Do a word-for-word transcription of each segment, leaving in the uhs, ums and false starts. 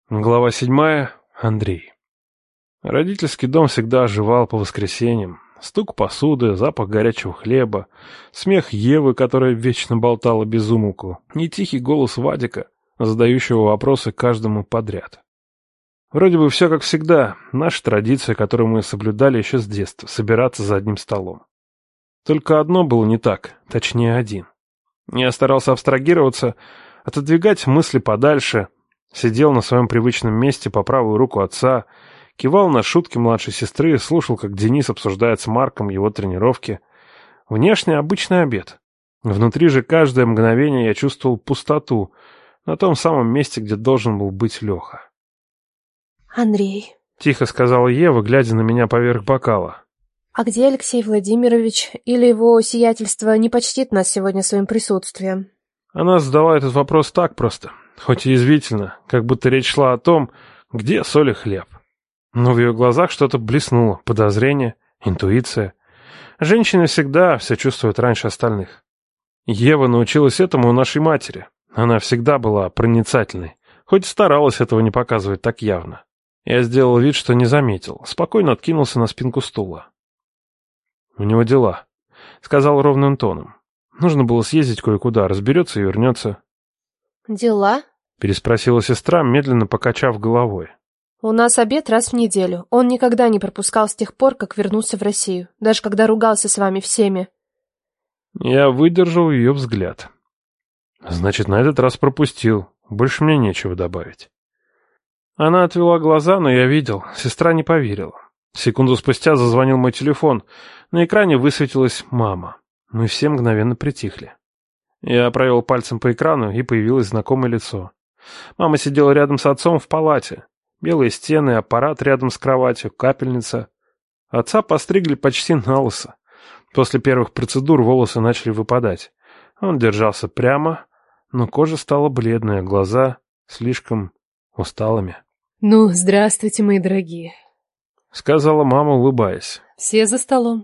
Глава седьмая. Андрей. Родительский дом всегда оживал по воскресеньям. Стук посуды, запах горячего хлеба, смех Евы, которая вечно болтала без умолку, и тихий голос Вадика, задающего вопросы каждому подряд. Вроде бы все как всегда, наша традиция, которую мы соблюдали еще с детства, собираться за одним столом. Только одно было не так, точнее один. Я старался абстрагироваться, отодвигать мысли подальше, сидел на своем привычном месте по правую руку отца, кивал на шутки младшей сестры, слушал, как Денис обсуждает с Марком его тренировки. Внешне обычный обед. Внутри же каждое мгновение я чувствовал пустоту на том самом месте, где должен был быть Леха. «Андрей», — тихо сказала Ева, глядя на меня поверх бокала. «а где Алексей Владимирович? Или его сиятельство не почтит нас сегодня своим присутствием?» Она задала этот вопрос так просто, хоть и язвительно, как будто речь шла о том, где соль и хлеб. Но в ее глазах что-то блеснуло, подозрение, интуиция. Женщины всегда все чувствуют раньше остальных. Ева научилась этому у нашей матери. Она всегда была проницательной, хоть и старалась этого не показывать так явно. Я сделал вид, что не заметил, спокойно откинулся на спинку стула. «У него дела», — сказал ровным тоном. «Нужно было съездить кое-куда, разберется и вернется». «Дела?» — переспросила сестра, медленно покачав головой. «У нас обед раз в неделю. Он никогда не пропускал с тех пор, как вернулся в Россию, даже когда ругался с вами всеми». Я выдержал ее взгляд. «Значит, на этот раз пропустил. Больше мне нечего добавить». Она отвела глаза, но я видел, сестра не поверила. Секунду спустя зазвонил мой телефон. На экране высветилась мама. Мы все мгновенно притихли. Я провел пальцем по экрану, и появилось знакомое лицо. Мама сидела рядом с отцом в палате. Белые стены, аппарат рядом с кроватью, капельница. Отца постригли почти налысо. После первых процедур волосы начали выпадать. Он держался прямо, но кожа стала бледная, глаза слишком усталыми. «Ну, здравствуйте, мои дорогие», — сказала мама, улыбаясь. «Все за столом?»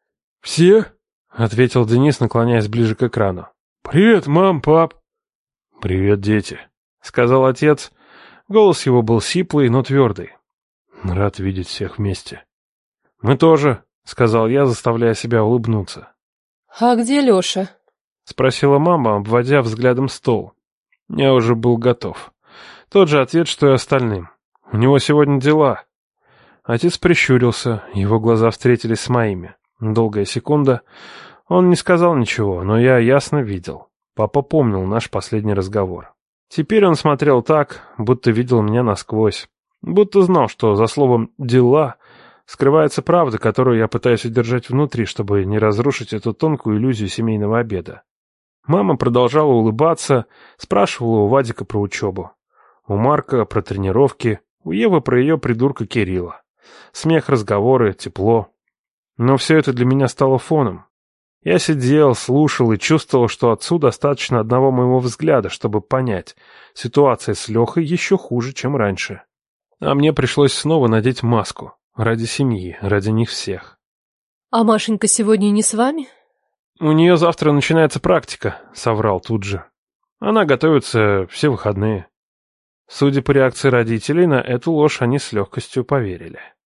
«Все?» — ответил Денис, наклоняясь ближе к экрану. «Привет, мам, пап!» «Привет, дети!» — сказал отец. Голос его был сиплый, но твердый. «Рад видеть всех вместе». «Мы тоже», — сказал я, заставляя себя улыбнуться. «А где Леша?» — спросила мама, обводя взглядом стол. Я уже был готов. Тот же ответ, что и остальным. «У него сегодня дела». Отец прищурился, его глаза встретились с моими. Долгая секунда. Он не сказал ничего, но я ясно видел. Папа помнил наш последний разговор. Теперь он смотрел так, будто видел меня насквозь. Будто знал, что за словом «дела» скрывается правда, которую я пытаюсь удержать внутри, чтобы не разрушить эту тонкую иллюзию семейного обеда. Мама продолжала улыбаться, спрашивала у Вадика про учебу. У Марка про тренировки, у Евы про ее придурка Кирилла. Смех, разговоры, тепло. Но все это для меня стало фоном. Я сидел, слушал и чувствовал, что отцу достаточно одного моего взгляда, чтобы понять, ситуация с Лехой еще хуже, чем раньше. А мне пришлось снова надеть маску. Ради семьи, ради них всех. «А Машенька сегодня не с вами?» «У нее завтра начинается практика», — соврал тут же. «Она готовится все выходные». Судя по реакции родителей, на эту ложь они с легкостью поверили.